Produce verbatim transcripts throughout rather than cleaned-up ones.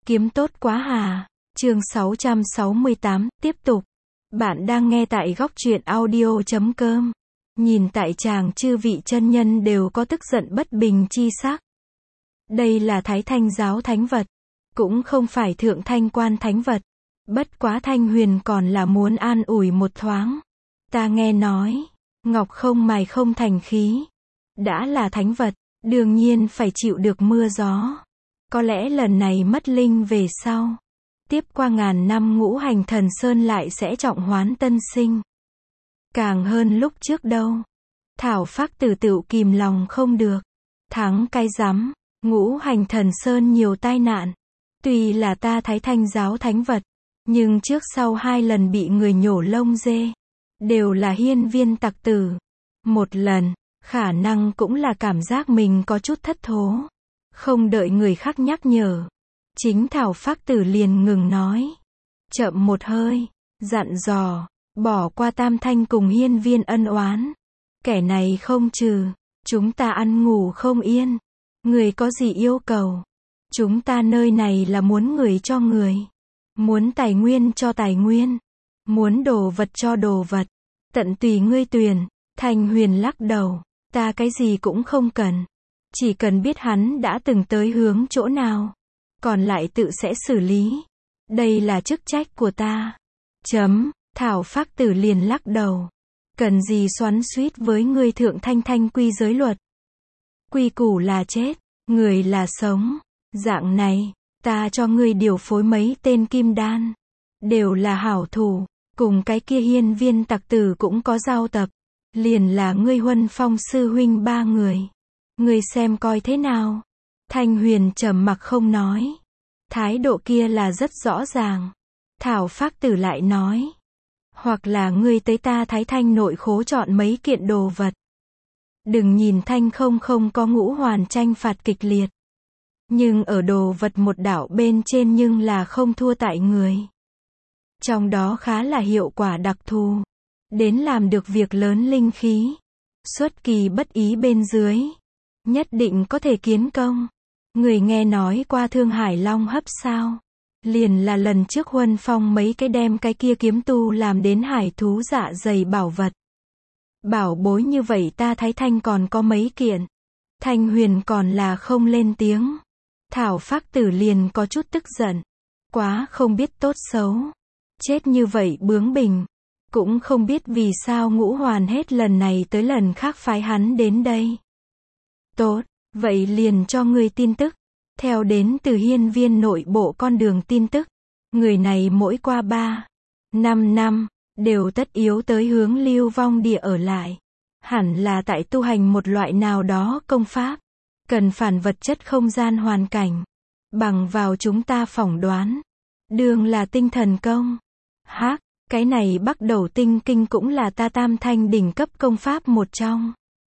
Kiếm tốt quá hà. Chương sáu trăm sáu mươi tám, tiếp tục. Bạn đang nghe tại góc truyện audio chấm com. Nhìn tại chàng chư vị chân nhân đều có tức giận bất bình chi sắc. Đây là Thái Thanh giáo thánh vật, cũng không phải Thượng Thanh quan thánh vật. Bất quá Thanh Huyền còn là muốn an ủi một thoáng. Ta nghe nói, ngọc không mài không thành khí. Đã là thánh vật, đương nhiên phải chịu được mưa gió. Có lẽ lần này mất linh về sau, tiếp qua ngàn năm ngũ hành thần sơn lại sẽ trọng hoán tân sinh. Càng hơn lúc trước đâu. Thảo Phác Tử tựu kìm lòng không được. Thắng cái rắm, ngũ hành thần sơn nhiều tai nạn. Tuy là ta Thái Thanh giáo thánh vật, nhưng trước sau hai lần bị người nhổ lông dê, đều là hiên viên tặc tử. Một lần, khả năng cũng là cảm giác mình có chút thất thố. Không đợi người khác nhắc nhở, chính Thảo Phác Tử liền ngừng nói. Chậm một hơi, dặn dò, bỏ qua Tam Thanh cùng hiên viên ân oán. Kẻ này không trừ, chúng ta ăn ngủ không yên. Người có gì yêu cầu? Chúng ta nơi này là muốn người cho người, muốn tài nguyên cho tài nguyên, muốn đồ vật cho đồ vật. Tận tùy ngươi tuyển. Thanh Huyền lắc đầu, ta cái gì cũng không cần. Chỉ cần biết hắn đã từng tới hướng chỗ nào, còn lại tự sẽ xử lý. Đây là chức trách của ta. Chấm. Thảo Phác Tử liền lắc đầu. Cần gì xoắn xuýt với ngươi Thượng Thanh thanh quy giới luật. Quy củ là chết, người là sống. Dạng này, ta cho ngươi điều phối mấy tên kim đan. Đều là hảo thủ, cùng cái kia hiên viên tặc tử cũng có giao tập. Liền là ngươi Huân Phong sư huynh ba người. Ngươi xem coi thế nào. Thanh Huyền trầm mặc không nói. Thái độ kia là rất rõ ràng. Thảo Phác Tử lại nói. Hoặc là ngươi tới ta Thái Thanh nội khố chọn mấy kiện đồ vật. Đừng nhìn Thanh không không có ngũ hoàn tranh phạt kịch liệt. Nhưng ở đồ vật một đảo bên trên nhưng là không thua tại người. Trong đó khá là hiệu quả đặc thù. Đến làm được việc lớn linh khí. Xuất kỳ bất ý bên dưới. Nhất định có thể kiến công. Người nghe nói qua Thương Hải Long hấp sao? Liền là lần trước Huân Phong mấy cái đem cái kia kiếm tu làm đến hải thú dạ dày bảo vật. Bảo bối như vậy ta Thái Thanh còn có mấy kiện. Thanh Huyền còn là không lên tiếng. Thảo Phác Tử liền có chút tức giận. Quá không biết tốt xấu. Chết như vậy bướng bỉnh. Cũng không biết vì sao ngũ hoàn hết lần này tới lần khác phái hắn đến đây. Tốt, vậy liền cho ngươi tin tức. Theo đến từ hiên viên nội bộ con đường tin tức. Người này mỗi qua ba, năm năm, đều tất yếu tới hướng Lưu Vong Địa ở lại. Hẳn là tại tu hành một loại nào đó công pháp. Cần phản vật chất không gian hoàn cảnh. Bằng vào chúng ta phỏng đoán. Đường là tinh thần công. Hắc. Cái này Bắc Đầu Tinh Kinh cũng là ta Tam Thanh đỉnh cấp công pháp một trong.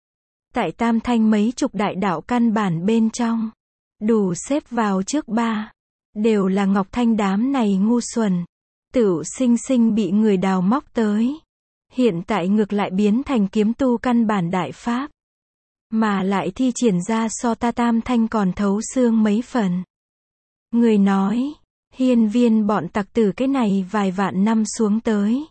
Tại Tam Thanh mấy chục đại đạo căn bản bên trong, đủ xếp vào trước ba. Đều là Ngọc Thanh đám này ngu xuẩn. Tửu sinh sinh bị người đào móc tới. Hiện tại ngược lại biến thành kiếm tu căn bản đại pháp. Mà lại thi triển ra so ta Tam Thanh còn thấu xương mấy phần. Người nói. Hiên viên bọn tặc tử cái này vài vạn năm xuống tới.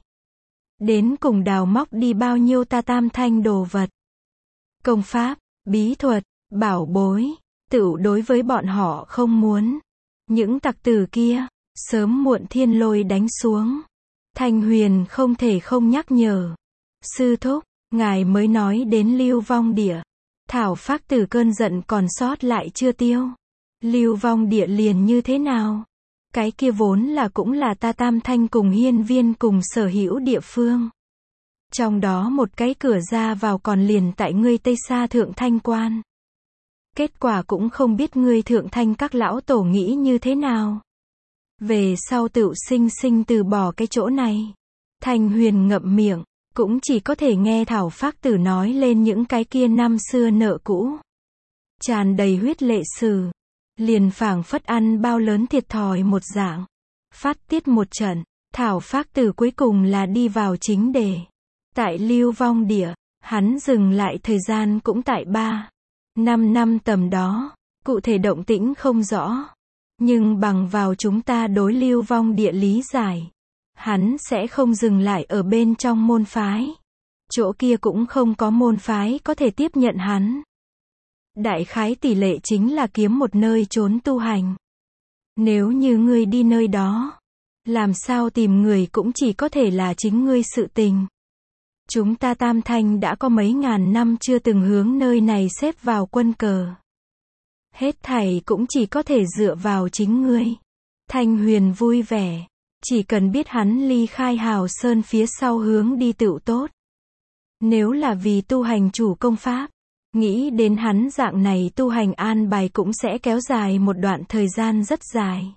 Đến cùng đào móc đi bao nhiêu ta Tam Thanh đồ vật. Công pháp, bí thuật, bảo bối, tựu đối với bọn họ không muốn. Những tặc tử kia, sớm muộn thiên lôi đánh xuống. Thanh Huyền không thể không nhắc nhở. Sư thúc, ngài mới nói đến Lưu Vong Địa. Thảo Phác Tử cơn giận còn sót lại chưa tiêu. Lưu Vong Địa liền như thế nào? Cái kia vốn là cũng là ta Tam Thanh cùng hiên viên cùng sở hữu địa phương. Trong đó một cái cửa ra vào còn liền tại ngươi Tây Sa Thượng Thanh quan. Kết quả cũng không biết ngươi Thượng Thanh các lão tổ nghĩ như thế nào. Về sau tựu sinh sinh từ bỏ cái chỗ này. Thanh Huyền ngậm miệng, cũng chỉ có thể nghe Thảo Phác Tử nói lên những cái kia năm xưa nợ cũ. Tràn đầy huyết lệ sử. Liền phảng phất ăn bao lớn thiệt thòi một dạng. Phát tiết một trận, Thảo Phác Tử cuối cùng là đi vào chính đề. Tại Lưu Vong Địa, hắn dừng lại thời gian cũng tại ba, năm năm tầm đó. Cụ thể động tĩnh không rõ. Nhưng bằng vào chúng ta đối Lưu Vong Địa lý giải, hắn sẽ không dừng lại ở bên trong môn phái. Chỗ kia cũng không có môn phái có thể tiếp nhận hắn. Đại khái tỷ lệ chính là kiếm một nơi trốn tu hành. Nếu như ngươi đi nơi đó, làm sao tìm người cũng chỉ có thể là chính ngươi sự tình. Chúng ta Tam Thanh đã có mấy ngàn năm chưa từng hướng nơi này xếp vào quân cờ. Hết thảy cũng chỉ có thể dựa vào chính ngươi. Thanh Huyền vui vẻ. Chỉ cần biết hắn ly khai Hào Sơn phía sau hướng đi tựu tốt. Nếu là vì tu hành chủ công pháp, nghĩ đến hắn dạng này tu hành an bài cũng sẽ kéo dài một đoạn thời gian rất dài.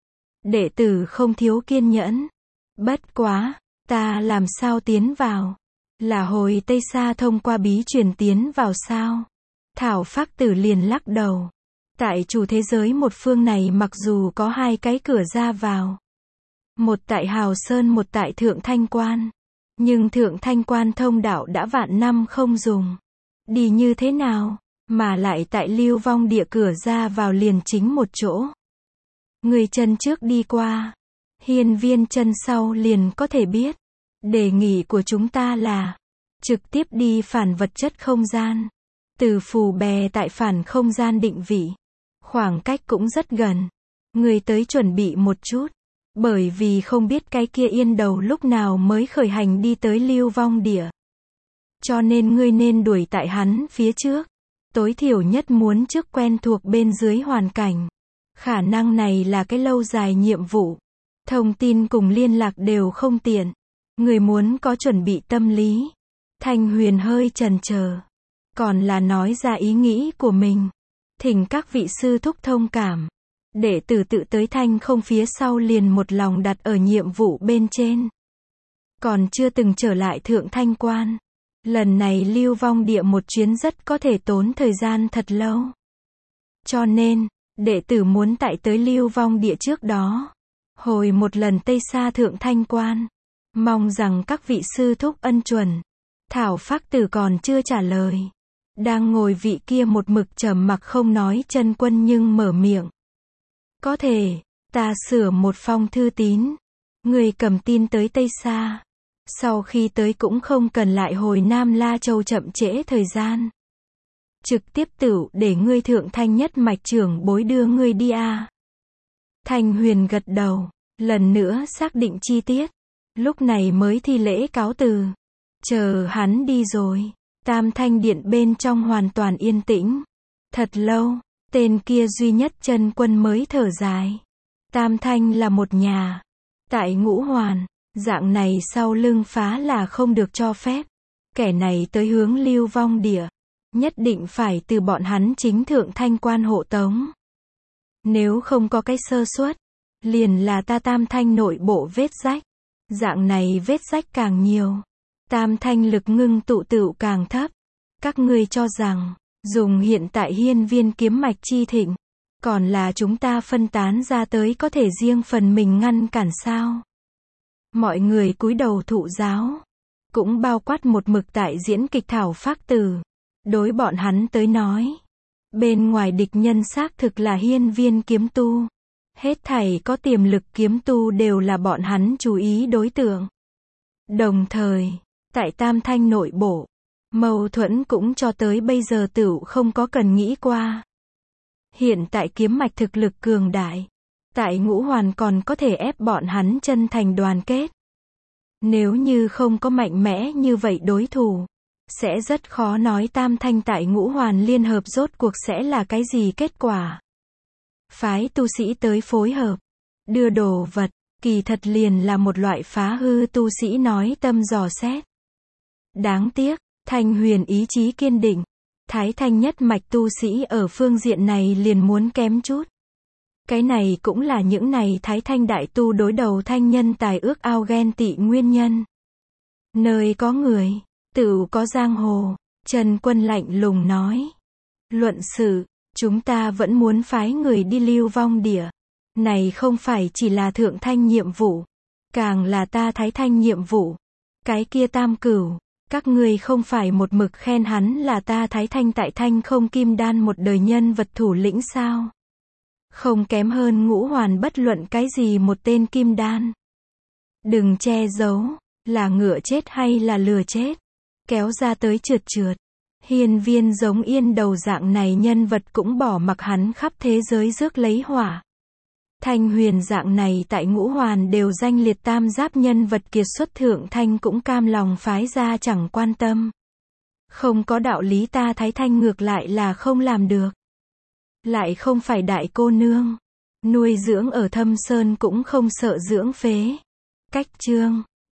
Đệ tử không thiếu kiên nhẫn. Bất quá, ta làm sao tiến vào? Là hồi Tây Sa thông qua bí truyền tiến vào sao? Thảo Phác Tử liền lắc đầu. Tại chủ thế giới một phương này mặc dù có hai cái cửa ra vào. Một tại Hào Sơn, một tại Thượng Thanh Quan. Nhưng Thượng Thanh Quan thông đạo đã vạn năm không dùng. Đi như thế nào, mà lại tại Lưu Vong Địa cửa ra vào liền chính một chỗ. Người chân trước đi qua, hiên viên chân sau liền có thể biết. Đề nghị của chúng ta là trực tiếp đi phản vật chất không gian. Từ Phù Bè tại phản không gian định vị. Khoảng cách cũng rất gần. Người tới chuẩn bị một chút. Bởi vì không biết cái kia yên đầu lúc nào mới khởi hành đi tới Lưu Vong Địa. Cho nên ngươi nên đuổi tại hắn phía trước. Tối thiểu nhất muốn trước quen thuộc bên dưới hoàn cảnh. Khả năng này là cái lâu dài nhiệm vụ. Thông tin cùng liên lạc đều không tiện. Người muốn có chuẩn bị tâm lý. Thanh Huyền hơi chần chờ. Còn là nói ra ý nghĩ của mình. Thỉnh các vị sư thúc thông cảm. Đệ tử tự tới thanh không phía sau liền một lòng đặt ở nhiệm vụ bên trên. Còn chưa từng trở lại Thượng Thanh Quan. Lần này Lưu Vong Địa một chuyến rất có thể tốn thời gian thật lâu. Cho nên, đệ tử muốn tại tới Lưu Vong Địa trước đó. Hồi một lần Tây Sa Thượng Thanh Quan. Mong rằng các vị sư thúc ân chuẩn. Thảo Phác Tử còn chưa trả lời. Đang ngồi vị kia một mực trầm mặc không nói chân quân nhưng mở miệng. Có thể, ta sửa một phong thư tín. Người cầm tin tới Tây Sa. Sau khi tới cũng không cần lại hồi Nam La Châu chậm trễ thời gian. Trực tiếp tựu để ngươi Thượng Thanh nhất mạch trưởng bối đưa ngươi đi à. Thanh Huyền gật đầu, lần nữa xác định chi tiết. Lúc này mới thi lễ cáo từ. Chờ hắn đi rồi. Tam Thanh Điện bên trong hoàn toàn yên tĩnh. Thật lâu, tên kia duy nhất chân quân mới thở dài. Tam Thanh là một nhà. Tại Ngũ Hoàn, dạng này sau lưng phá là không được cho phép. Kẻ này tới hướng Lưu Vong Địa. Nhất định phải từ bọn hắn chính Thượng Thanh Quan hộ tống. Nếu không có cái sơ suất, liền là ta Tam Thanh nội bộ vết rách. Dạng này vết rách càng nhiều. Tam Thanh lực ngưng tụ tựu càng thấp. Các ngươi cho rằng, dùng hiện tại hiên viên kiếm mạch chi thịnh, còn là chúng ta phân tán ra tới có thể riêng phần mình ngăn cản sao? Mọi người cúi đầu thụ giáo, cũng bao quát một mực tại diễn kịch Thảo Phác Tử. Đối bọn hắn tới nói, bên ngoài địch nhân xác thực là hiên viên kiếm tu. Hết thảy có tiềm lực kiếm tu đều là bọn hắn chú ý đối tượng. Đồng thời, tại Tam Thanh nội bộ, mâu thuẫn cũng cho tới bây giờ tựu không có cần nghĩ qua. Hiện tại kiếm mạch thực lực cường đại. Tại Ngũ Hoàn còn có thể ép bọn hắn chân thành đoàn kết. Nếu như không có mạnh mẽ như vậy đối thủ, sẽ rất khó nói Tam Thanh tại Ngũ Hoàn liên hợp rốt cuộc sẽ là cái gì kết quả. Phái tu sĩ tới phối hợp, đưa đồ vật, kỳ thật liền là một loại phá hư tu sĩ nói tâm dò xét. Đáng tiếc, Thanh Huyền ý chí kiên định. Thái Thanh nhất mạch tu sĩ ở phương diện này liền muốn kém chút. Cái này cũng là những này Thái Thanh đại tu đối đầu thanh nhân tài ước ao ghen tị nguyên nhân. Nơi có người, tựu có giang hồ. Trần Quân lạnh lùng nói. Luận sự, chúng ta vẫn muốn phái người đi Lưu Vong Địa. Này không phải chỉ là Thượng Thanh nhiệm vụ, càng là ta Thái Thanh nhiệm vụ. Cái kia Tam Cửu, các ngươi không phải một mực khen hắn là ta Thái Thanh tại Thanh không kim đan một đời nhân vật thủ lĩnh sao? Không kém hơn Ngũ Hoàn bất luận cái gì một tên kim đan. Đừng che giấu, là ngựa chết hay là lừa chết. Kéo ra tới trượt trượt. Hiên Viên giống Yên Đầu dạng này nhân vật cũng bỏ mặc hắn khắp thế giới rước lấy hỏa. Thanh Huyền dạng này tại Ngũ Hoàn đều danh liệt tam giáp nhân vật kiệt xuất Thượng Thanh cũng cam lòng phái ra chẳng quan tâm. Không có đạo lý ta Thái Thanh ngược lại là không làm được. Lại không phải đại cô nương. Nuôi dưỡng ở Thâm Sơn cũng không sợ dưỡng phế. Cách chương